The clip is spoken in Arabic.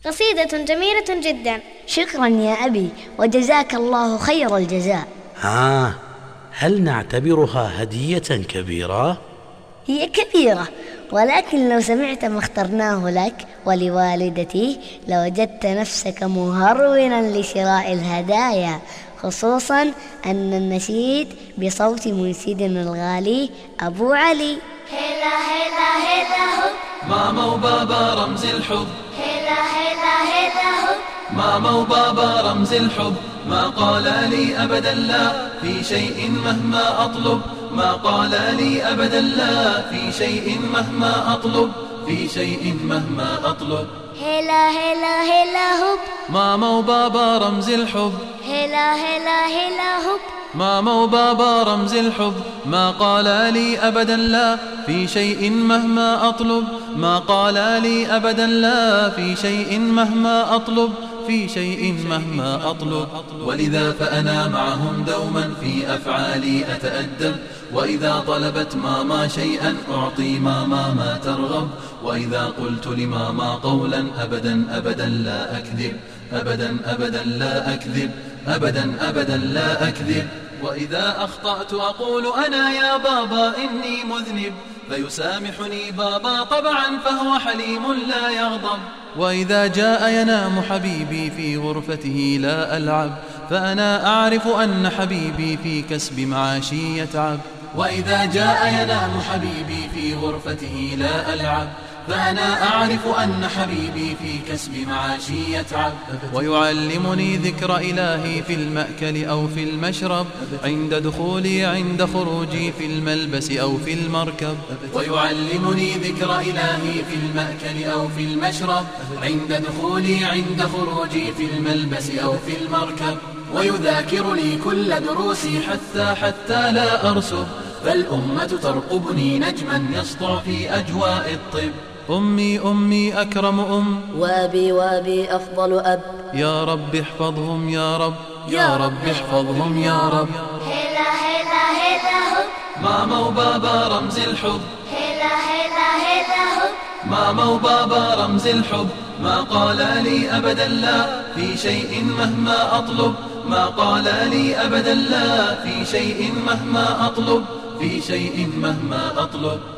قصيدة جميلة جدا. شكرا يا أبي، وجزاك الله خير الجزاء. هل نعتبرها هدية كبيرة؟ هي كبيرة، ولكن لو سمعت ما اخترناه لك ولوالدتي لوجدت نفسك مهرولا لشراء الهدايا، خصوصا أن النشيد بصوت منشدنا الغالي أبو علي. هلا هلا هلا هو ماما وبابا رمز الحب، هلا هلا هلا هو ماما وبابا رمز الحب، ما قال لي أبدا لا في شيء مهما أطلب، ما قال لي أبدا لا في شيء مهما أطلب، في شيء مهما أطلب. هلا هلا هلا هو ماما وبابا رمز الحب، هلا هلا هلا هو ماما وبابا رمز الحب، ما قال لي أبدا لا في شيء مهما أطلب، ما قال لي أبدا لا في شيء مهما أطلب، في شيء مهما أطلب. ولذا فأنا معهم دوما في أفعالي أتأدب، وإذا طلبت ماما شيئا أعطي ماما ما ترغب، وإذا قلت لماما قولا أبدا أبدا لا أكذب، أبدا أبدا لا أكذب، أبدا أبدا لا أكذب. وإذا أخطأت أقول أنا يا بابا إني مذنب، فيسامحني بابا طبعا فهو حليم لا يغضب. وإذا جاء ينام حبيبي في غرفته لا ألعب، فأنا أعرف أن حبيبي في كسب معاشي يتعب. وإذا جاء ينام حبيبي في غرفته لا ألعب، فأنا أعرف أن حبيبي في كسب معاشي يتعب. ويعلمني ذكر إلهي في المأكل أو في المشرب، عند دخولي عند خروجي في الملبس أو في المركب. ويعلمني ذكر إلهي في المأكل أو في المشرب، عند دخولي عند خروجي في الملبس أو في المركب. ويذاكر لي كل دروسي حتى لا أرسب، فالأمة ترقبني نجما يسطع في أجواء الطب. أمي أكرم وأبي أفضل أب، يا رب احفظهم يا رب، يا رب احفظهم يا رب. هلا هلا هلا هو ماما وبابا رمز الحب، هلا هلا هلا هو ماما وبابا رمز الحب، ما قال لي أبدا لا في شيء مهما أطلب، ما قال لي أبدا لا في شيء مهما أطلب، في شيء مهما أطلب.